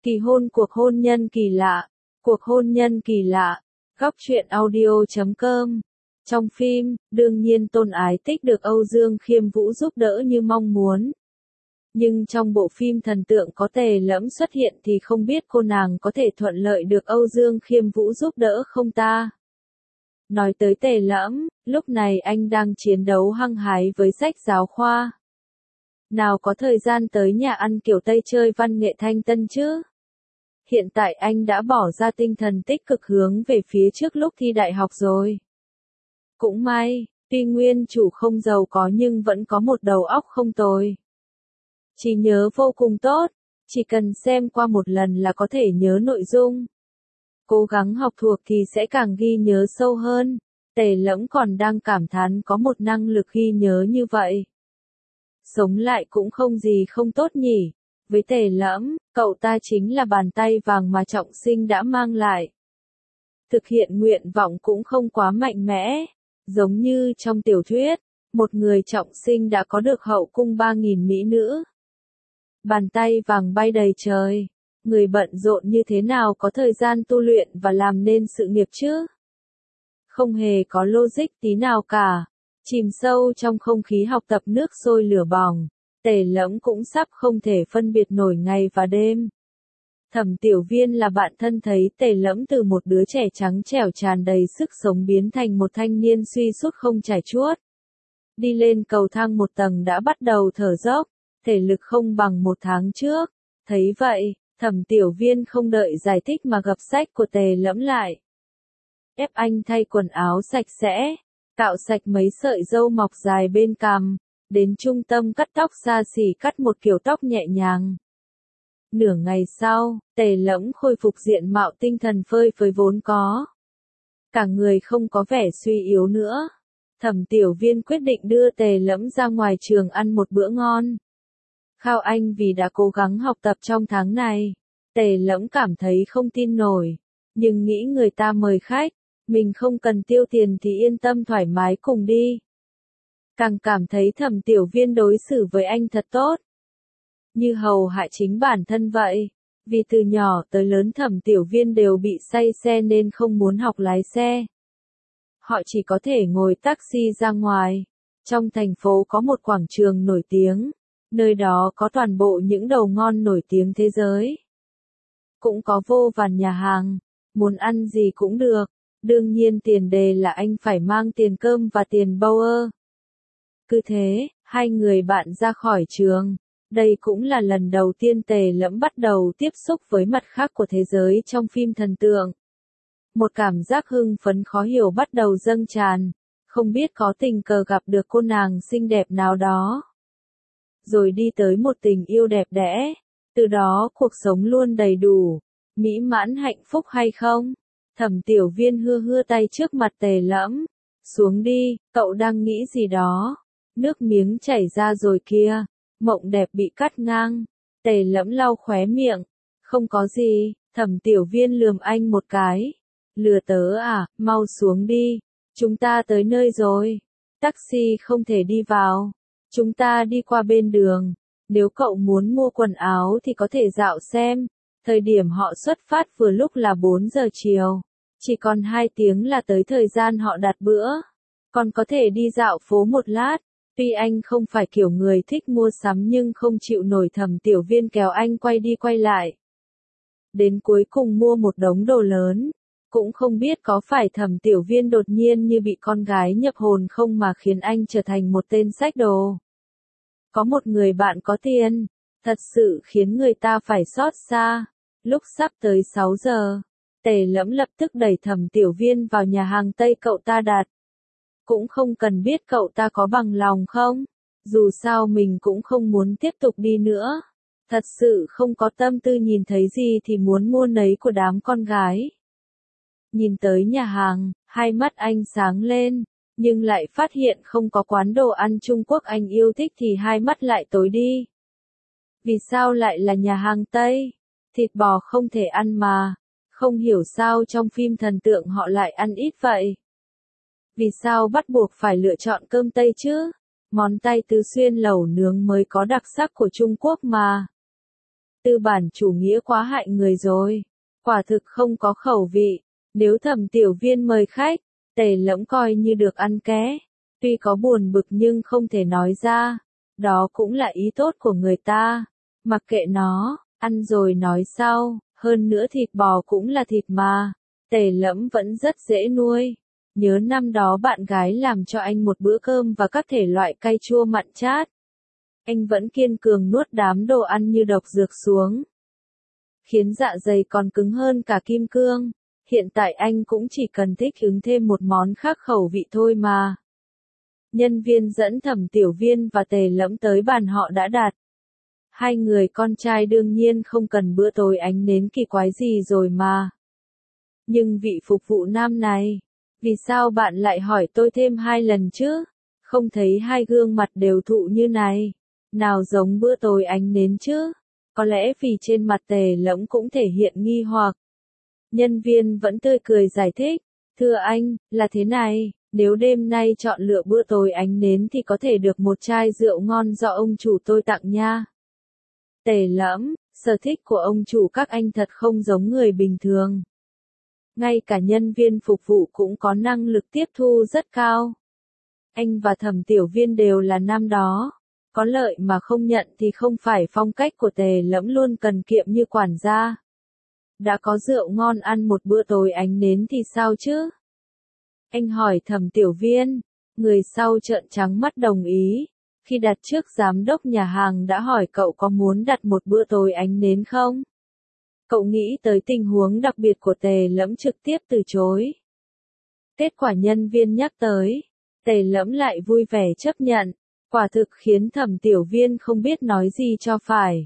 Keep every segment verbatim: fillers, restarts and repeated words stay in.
Kỳ hôn cuộc hôn nhân kỳ lạ. Cuộc hôn nhân kỳ lạ. Góc truyện audio chấm com. Trong phim, đương nhiên Tôn Ái Tích được Âu Dương Khiêm Vũ giúp đỡ như mong muốn. Nhưng trong bộ phim thần tượng có Tề Lẫm xuất hiện thì không biết cô nàng có thể thuận lợi được Âu Dương Khiêm Vũ giúp đỡ không ta? Nói tới Tề Lẫm, lúc này anh đang chiến đấu hăng hái với sách giáo khoa. Nào có thời gian tới nhà ăn kiểu Tây chơi văn nghệ thanh tân chứ? Hiện tại anh đã bỏ ra tinh thần tích cực hướng về phía trước lúc thi đại học rồi. Cũng may, tuy nguyên chủ không giàu có nhưng vẫn có một đầu óc không tồi. Trí nhớ vô cùng tốt, chỉ cần xem qua một lần là có thể nhớ nội dung. Cố gắng học thuộc thì sẽ càng ghi nhớ sâu hơn. Tề Lẫm còn đang cảm thán có một năng lực ghi nhớ như vậy. Sống lại cũng không gì không tốt nhỉ. Với Tề Lẫm, cậu ta chính là bàn tay vàng mà Trọng Sinh đã mang lại. Thực hiện nguyện vọng cũng không quá mạnh mẽ. Giống như trong tiểu thuyết, một người Trọng Sinh đã có được hậu cung ba nghìn mỹ nữ. Bàn tay vàng bay đầy trời. Người bận rộn như thế nào có thời gian tu luyện và làm nên sự nghiệp chứ? Không hề có logic tí nào cả. Chìm sâu trong không khí học tập nước sôi lửa bỏng, Tề Lẫm cũng sắp không thể phân biệt nổi ngày và đêm. Thẩm Tiểu Viên là bạn thân thấy Tề Lẫm từ một đứa trẻ trắng trẻo tràn đầy sức sống biến thành một thanh niên suy sút không trải chuốt. Đi lên cầu thang một tầng đã bắt đầu thở dốc, thể lực không bằng một tháng trước. Thấy vậy, Thẩm Tiểu Viên không đợi giải thích mà gập sách của Tề Lẫm lại. Ép anh thay quần áo sạch sẽ, cạo sạch mấy sợi râu mọc dài bên cằm, đến trung tâm cắt tóc xa xỉ cắt một kiểu tóc nhẹ nhàng. Nửa ngày sau, Tề Lẫm khôi phục diện mạo tinh thần phơi phới vốn có. Cả người không có vẻ suy yếu nữa. Thẩm Tiểu Viên quyết định đưa Tề Lẫm ra ngoài trường ăn một bữa ngon. Khao anh vì đã cố gắng học tập trong tháng này. Tề Lẫm cảm thấy không tin nổi, nhưng nghĩ người ta mời khách, mình không cần tiêu tiền thì yên tâm thoải mái cùng đi. Càng cảm thấy Thẩm Tiểu Viên đối xử với anh thật tốt. Như hầu hạ chính bản thân vậy. Vì từ nhỏ tới lớn Thẩm Tiểu Viên đều bị say xe nên không muốn học lái xe. Họ chỉ có thể ngồi taxi ra ngoài. Trong thành phố có một quảng trường nổi tiếng. Nơi đó có toàn bộ những đầu ngon nổi tiếng thế giới. Cũng có vô vàn nhà hàng. Muốn ăn gì cũng được. Đương nhiên tiền đề là anh phải mang tiền cơm và tiền Bauer. Cứ thế, hai người bạn ra khỏi trường. Đây cũng là lần đầu tiên Tề Lẫm bắt đầu tiếp xúc với mặt khác của thế giới trong phim thần tượng. Một cảm giác hưng phấn khó hiểu bắt đầu dâng tràn, không biết có tình cờ gặp được cô nàng xinh đẹp nào đó. Rồi đi tới một tình yêu đẹp đẽ, từ đó cuộc sống luôn đầy đủ, mỹ mãn hạnh phúc hay không? Thẩm Tiểu Viên hưa hưa tay trước mặt Tề Lẫm, xuống đi, cậu đang nghĩ gì đó? Nước miếng chảy ra rồi kia. Mộng đẹp bị cắt ngang. Tề Lẫm lau khóe miệng. Không có gì. Thẩm Tiểu Viên lườm anh một cái. Lừa tớ à, mau xuống đi. Chúng ta tới nơi rồi. Taxi không thể đi vào. Chúng ta đi qua bên đường. Nếu cậu muốn mua quần áo thì có thể dạo xem. Thời điểm họ xuất phát vừa lúc là bốn giờ chiều. Chỉ còn hai tiếng là tới thời gian họ đặt bữa. Còn có thể đi dạo phố một lát. Tuy anh không phải kiểu người thích mua sắm nhưng không chịu nổi Thẩm Tiểu Viên kéo anh quay đi quay lại. Đến cuối cùng mua một đống đồ lớn. Cũng không biết có phải Thẩm Tiểu Viên đột nhiên như bị con gái nhập hồn không mà khiến anh trở thành một tên xách đồ. Có một người bạn có tiền, thật sự khiến người ta phải xót xa. Lúc sắp tới sáu giờ, Tề Lẫm lập tức đẩy Thẩm Tiểu Viên vào nhà hàng Tây cậu ta đặt. Cũng không cần biết cậu ta có bằng lòng không, dù sao mình cũng không muốn tiếp tục đi nữa. Thật sự không có tâm tư nhìn thấy gì thì muốn mua nấy của đám con gái. Nhìn tới nhà hàng, hai mắt anh sáng lên, nhưng lại phát hiện không có quán đồ ăn Trung Quốc anh yêu thích thì hai mắt lại tối đi. Vì sao lại là nhà hàng Tây? Thịt bò không thể ăn mà. Không hiểu sao trong phim thần tượng họ lại ăn ít vậy. Vì sao bắt buộc phải lựa chọn cơm Tây chứ? Món Tây Tứ Xuyên lẩu nướng mới có đặc sắc của Trung Quốc mà. Tư bản chủ nghĩa quá hại người rồi. Quả thực không có khẩu vị. Nếu Thẩm Tiểu Viên mời khách, Tề Lẫm coi như được ăn ké. Tuy có buồn bực nhưng không thể nói ra. Đó cũng là ý tốt của người ta. Mặc kệ nó, ăn rồi nói sau. Hơn nữa thịt bò cũng là thịt mà. Tề Lẫm vẫn rất dễ nuôi. Nhớ năm đó bạn gái làm cho anh một bữa cơm và các thể loại cay chua mặn chát. Anh vẫn kiên cường nuốt đám đồ ăn như độc dược xuống. Khiến dạ dày còn cứng hơn cả kim cương. Hiện tại anh cũng chỉ cần thích ứng thêm một món khác khẩu vị thôi mà. Nhân viên dẫn Thẩm Tiểu Viên và Tề Lẫm tới bàn họ đã đặt. Hai người con trai đương nhiên không cần bữa tối ánh nến kỳ quái gì rồi mà. Nhưng vị phục vụ nam này, vì sao bạn lại hỏi tôi thêm hai lần chứ? Không thấy hai gương mặt đều thụ như này. Nào giống bữa tối ánh nến chứ? Có lẽ vì trên mặt Tề Lẫm cũng thể hiện nghi hoặc. Nhân viên vẫn tươi cười giải thích. Thưa anh, là thế này, nếu đêm nay chọn lựa bữa tối ánh nến thì có thể được một chai rượu ngon do ông chủ tôi tặng nha. Tề Lẫm, sở thích của ông chủ các anh thật không giống người bình thường. Ngay cả nhân viên phục vụ cũng có năng lực tiếp thu rất cao. Anh và Thẩm Tiểu Viên đều là nam đó. Có lợi mà không nhận thì không phải phong cách của Tề Lẫm luôn cần kiệm như quản gia. Đã có rượu ngon ăn một bữa tối ánh nến thì sao chứ? Anh hỏi Thẩm Tiểu Viên. Người sau trợn trắng mắt đồng ý. Khi đặt trước giám đốc nhà hàng đã hỏi cậu có muốn đặt một bữa tối ánh nến không? Cậu nghĩ tới tình huống đặc biệt của Tề Lẫm trực tiếp từ chối. Kết quả nhân viên nhắc tới. Tề Lẫm lại vui vẻ chấp nhận. Quả thực khiến Thẩm Tiểu Viên không biết nói gì cho phải.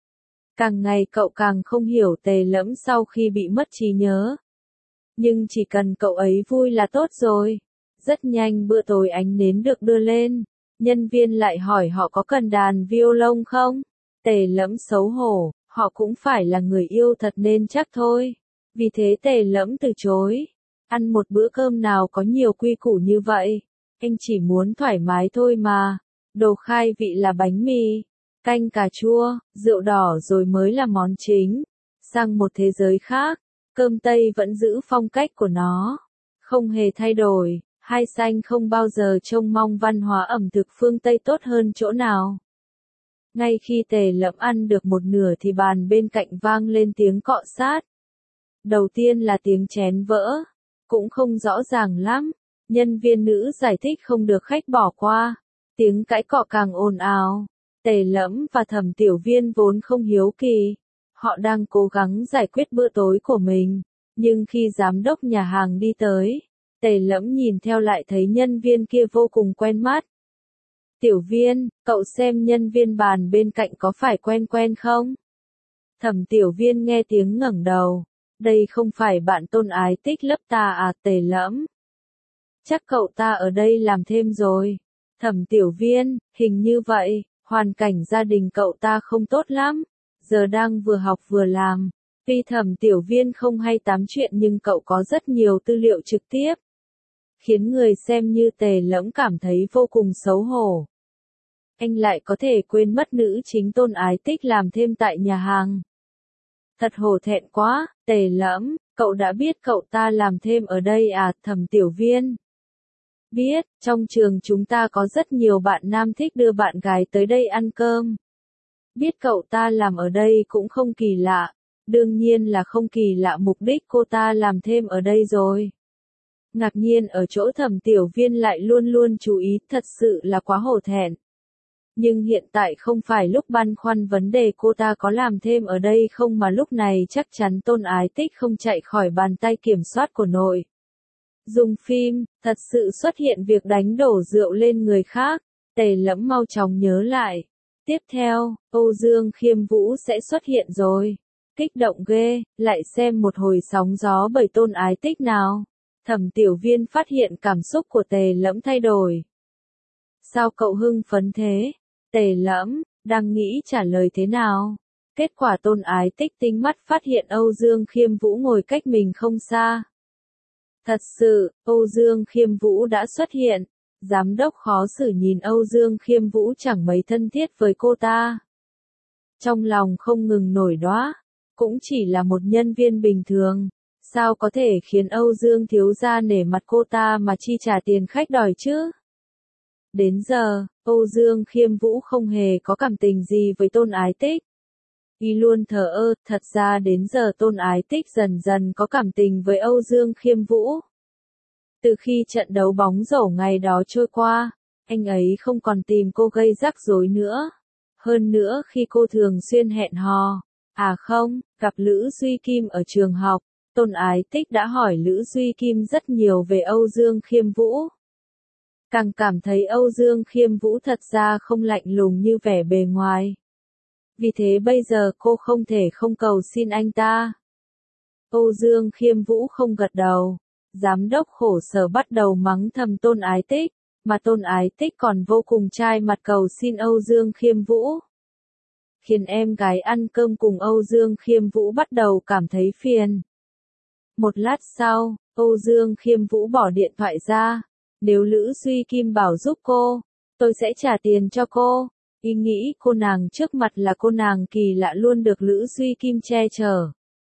Càng ngày cậu càng không hiểu Tề Lẫm sau khi bị mất trí nhớ. Nhưng chỉ cần cậu ấy vui là tốt rồi. Rất nhanh bữa tối ánh nến được đưa lên. Nhân viên lại hỏi họ có cần đàn violon không? Tề Lẫm xấu hổ, họ cũng phải là người yêu thật nên chắc thôi. Vì thế Tề Lẫm từ chối. Ăn một bữa cơm nào có nhiều quy củ như vậy. Anh chỉ muốn thoải mái thôi mà. Đồ khai vị là bánh mì, canh cà chua, rượu đỏ rồi mới là món chính. Sang một thế giới khác, cơm Tây vẫn giữ phong cách của nó. Không hề thay đổi. Hai xanh không bao giờ trông mong văn hóa ẩm thực phương Tây tốt hơn chỗ nào. Ngay khi Tề Lẫm ăn được một nửa thì bàn bên cạnh vang lên tiếng cọ sát. Đầu tiên là tiếng chén vỡ. Cũng không rõ ràng lắm. Nhân viên nữ giải thích không được khách bỏ qua. Tiếng cãi cọ càng ồn ào. Tề Lẫm và Thẩm Tiểu Viên vốn không hiếu kỳ. Họ đang cố gắng giải quyết bữa tối của mình. Nhưng khi giám đốc nhà hàng đi tới, Tề Lẫm nhìn theo lại thấy nhân viên kia vô cùng quen mắt. Tiểu Viên, cậu xem nhân viên bàn bên cạnh có phải quen quen không? Thẩm Tiểu Viên nghe tiếng ngẩng đầu. Đây không phải bạn Tôn Ái Tích lớp ta à? Tề Lẫm. Chắc cậu ta ở đây làm thêm rồi. Thẩm Tiểu Viên, hình như vậy, hoàn cảnh gia đình cậu ta không tốt lắm. Giờ đang vừa học vừa làm. Tuy Thẩm Tiểu Viên không hay tám chuyện nhưng cậu có rất nhiều tư liệu trực tiếp. Khiến người xem như Tề Lẫm cảm thấy vô cùng xấu hổ. Anh lại có thể quên mất nữ chính Tôn Ái Tích làm thêm tại nhà hàng. Thật hổ thẹn quá. Tề Lẫm, cậu đã biết cậu ta làm thêm ở đây à? Thẩm Tiểu Viên. Biết, trong trường chúng ta có rất nhiều bạn nam thích đưa bạn gái tới đây ăn cơm. Biết cậu ta làm ở đây cũng không kỳ lạ. Đương nhiên là không kỳ lạ mục đích cô ta làm thêm ở đây rồi. Ngạc nhiên ở chỗ Thẩm Tiểu Viên lại luôn luôn chú ý, thật sự là quá hổ thẹn. Nhưng hiện tại không phải lúc băn khoăn vấn đề cô ta có làm thêm ở đây không mà lúc này chắc chắn Tôn Ái Tích không chạy khỏi bàn tay kiểm soát của nội. Dùng phim, thật sự xuất hiện việc đánh đổ rượu lên người khác. Tề Lẫm mau chóng nhớ lại. Tiếp theo, Âu Dương Khiêm Vũ sẽ xuất hiện rồi. Kích động ghê, lại xem một hồi sóng gió bởi Tôn Ái Tích nào. Thẩm Tiểu Viên phát hiện cảm xúc của Tề Lẫm thay đổi. Sao cậu hưng phấn thế? Tề Lẫm, đang nghĩ trả lời thế nào. Kết quả Tôn Ái Tích tinh mắt phát hiện Âu Dương Khiêm Vũ ngồi cách mình không xa. Thật sự, Âu Dương Khiêm Vũ đã xuất hiện. Giám đốc khó xử nhìn Âu Dương Khiêm Vũ chẳng mấy thân thiết với cô ta. Trong lòng không ngừng nổi đoá, cũng chỉ là một nhân viên bình thường, sao có thể khiến Âu Dương thiếu gia nể mặt cô ta mà chi trả tiền khách đòi chứ? Đến giờ, Âu Dương Khiêm Vũ không hề có cảm tình gì với Tôn Ái Tích. Y luôn thờ ơ, thật ra đến giờ Tôn Ái Tích dần dần có cảm tình với Âu Dương Khiêm Vũ. Từ khi trận đấu bóng rổ ngày đó trôi qua, anh ấy không còn tìm cô gây rắc rối nữa. Hơn nữa khi cô thường xuyên hẹn hò, à không, gặp Lữ Duy Kim ở trường học, Tôn Ái Tích đã hỏi Lữ Duy Kim rất nhiều về Âu Dương Khiêm Vũ. Càng cảm thấy Âu Dương Khiêm Vũ thật ra không lạnh lùng như vẻ bề ngoài. Vì thế bây giờ cô không thể không cầu xin anh ta. Âu Dương Khiêm Vũ không gật đầu. Giám đốc khổ sở bắt đầu mắng thầm Tôn Ái Tích, mà Tôn Ái Tích còn vô cùng chai mặt cầu xin Âu Dương Khiêm Vũ. Khiến em gái ăn cơm cùng Âu Dương Khiêm Vũ bắt đầu cảm thấy phiền. Một lát sau, Âu Dương Khiêm Vũ bỏ điện thoại ra. Nếu Lữ Duy Kim bảo giúp cô, tôi sẽ trả tiền cho cô. Ý nghĩ cô nàng trước mặt là cô nàng kỳ lạ luôn được Lữ Duy Kim che chở.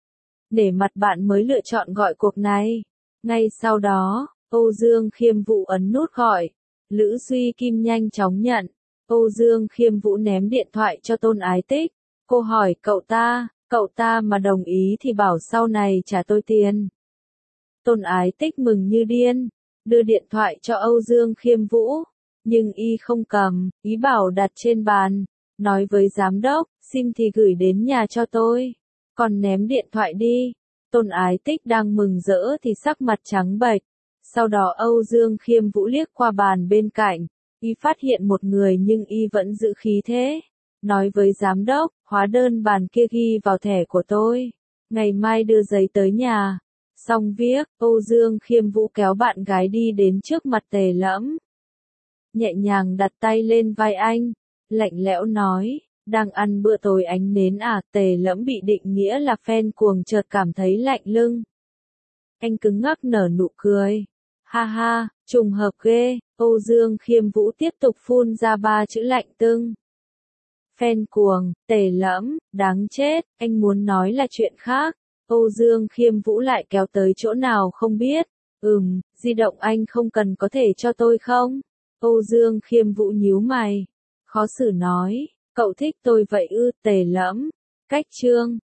Để mặt bạn mới lựa chọn gọi cuộc này. Ngay sau đó, Âu Dương Khiêm Vũ ấn nút gọi. Lữ Duy Kim nhanh chóng nhận. Âu Dương Khiêm Vũ ném điện thoại cho Tôn Ái Tích. Cô hỏi cậu ta, cậu ta mà đồng ý thì bảo sau này trả tôi tiền. Tôn Ái Tích mừng như điên, đưa điện thoại cho Âu Dương Khiêm Vũ. Nhưng y không cầm, ý bảo đặt trên bàn. Nói với giám đốc, sim thì gửi đến nhà cho tôi. Còn ném điện thoại đi. Tôn Ái Tích đang mừng rỡ thì sắc mặt trắng bệch. Sau đó Âu Dương Khiêm Vũ liếc qua bàn bên cạnh. Y phát hiện một người nhưng y vẫn giữ khí thế. Nói với giám đốc, hóa đơn bàn kia ghi vào thẻ của tôi. Ngày mai đưa giấy tới nhà. Xong việc, Âu Dương Khiêm Vũ kéo bạn gái đi đến trước mặt Tề Lẫm. Nhẹ nhàng đặt tay lên vai anh. Lạnh lẽo nói, đang ăn bữa tối ánh nến à? Tề Lẫm bị định nghĩa là fan cuồng chợt cảm thấy lạnh lưng. Anh cứng ngắc nở nụ cười. Ha ha, trùng hợp ghê. Âu Dương Khiêm Vũ tiếp tục phun ra ba chữ lạnh tưng. Fan cuồng, Tề Lẫm, đáng chết, anh muốn nói là chuyện khác. Âu Dương Khiêm Vũ lại kéo tới chỗ nào không biết. Ừm, di động anh không cần có thể cho tôi không? Âu Dương Khiêm Vũ nhíu mày. Khó xử nói, cậu thích tôi vậy ư? Tề Lẫm. Cách chương.